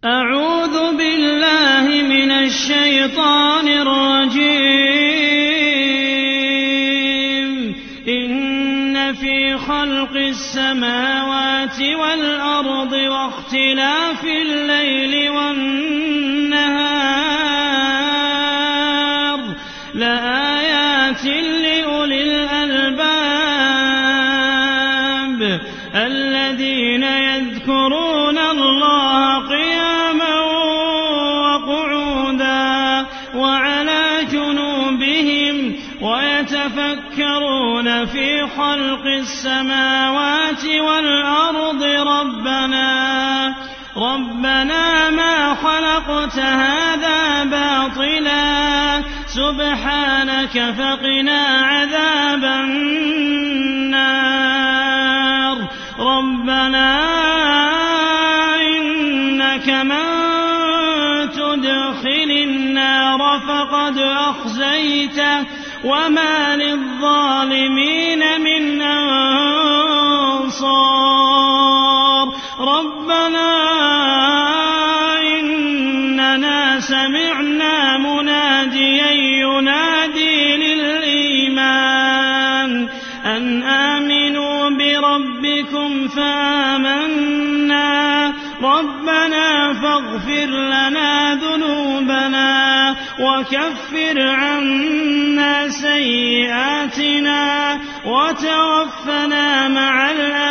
أعوذ بالله من الشيطان الرجيم. إن في خلق السماوات والأرض واختلاف الليل والنهار لآيات لأولي الألباب الذين يذكرون الله قياما وقعودا وعلى جنوبهم ويتفكرون في خلق السماوات والأرض ربنا ما خلقت هذا باطلا سبحانك فقنا عذاب النار. ربنا إنك من تدخل النار فقد أخزيته وما للظالمين من أنصار. ربنا إننا سمعنا مناديا ينادي للإيمان أن آمنوا بربكم فآمنا. ربنا فاغفر لنا ذنوبنا وكفر عنا سيئاتنا وتوفنا مع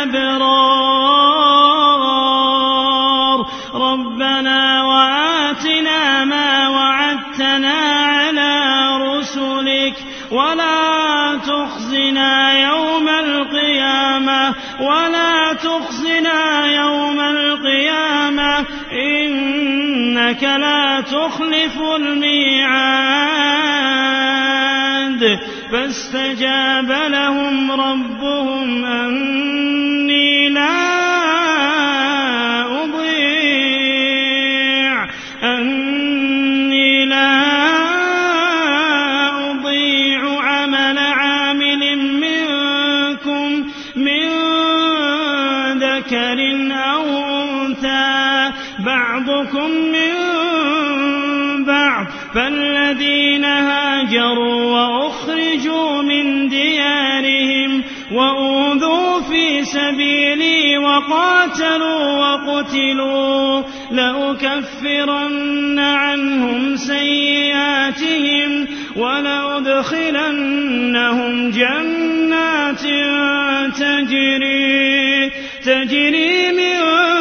الأبرار. ربنا وآتنا ما وعدتنا على رسلك ولا تخزنا يوم القيامة إنك لا تخلف الميعاد. فاستجاب لهم ربهم أني لا أضيع عمل عامل منكم من ذكر أو أنثى بعضكم من بعض. فالذين هاجروا وأخرجوا من ديارهم وأوذوا في سبيلي وقاتلوا وقتلوا لأكفرن عنهم سيئاتهم ولأدخلنهم جنات تجري من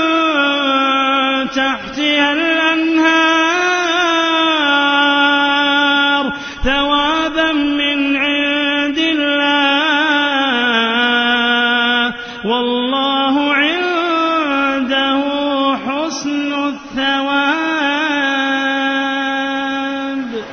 تحتها الأنهار ثوابا من عند الله والله عنده حسن الثواب.